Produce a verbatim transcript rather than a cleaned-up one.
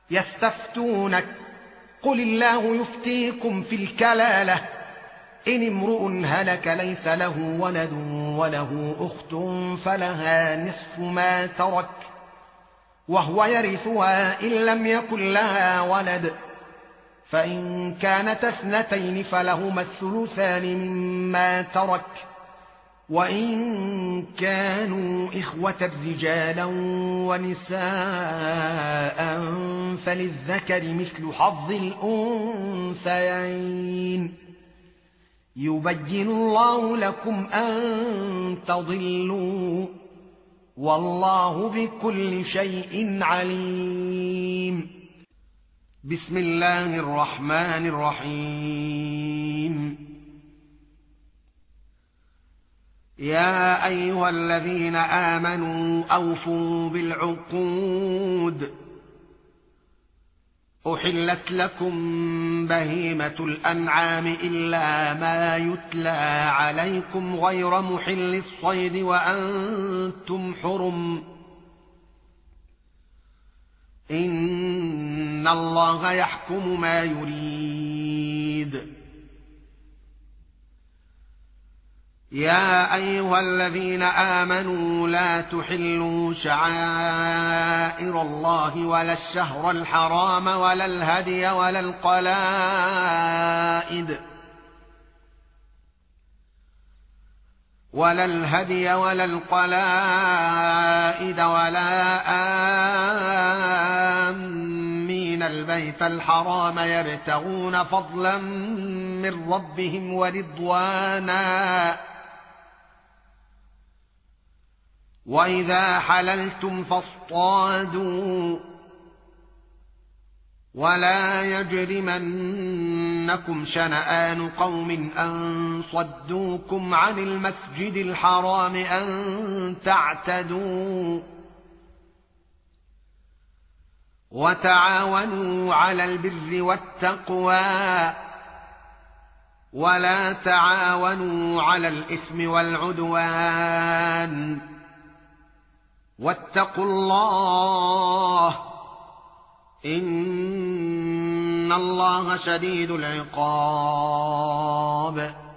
يستفتونك قل الله يفتيكم في الكلالة إن امرؤ هلك ليس له ولد وله أخت فلها نصف ما ترك وهو يرثها إن لم يكن لها ولد فإن كانت اثنتين فلهما الثلثان مما ترك وإن كانوا إخوة رجالا ونساء فللذكر مثل حظ الأنثيين يبين الله لكم أن تضلوا والله بكل شيء عليم. بسم الله الرحمن الرحيم. يا أيها الذين آمنوا أوفوا بالعقود أحلت لكم بهيمة الأنعام إلا ما يتلى عليكم غير محل الصيد وأنتم حرم إن الله يحكم ما يريد. يا أيها الذين آمنوا لا تحلوا شعائر الله ولا الشهر الحرام ولا الهدي ولا القلائد ولا الهدي ولا القلائد ولا آمين البيت الحرام يبتغون فضلا من ربهم ورضوانا وإذا حللتم فاصطادوا ولا يجرمنكم شنآن قوم أن صدوكم عن المسجد الحرام أن تعتدوا وتعاونوا على البر والتقوى ولا تعاونوا على الإثم والعدوان واتقوا الله إن الله شديد العقاب.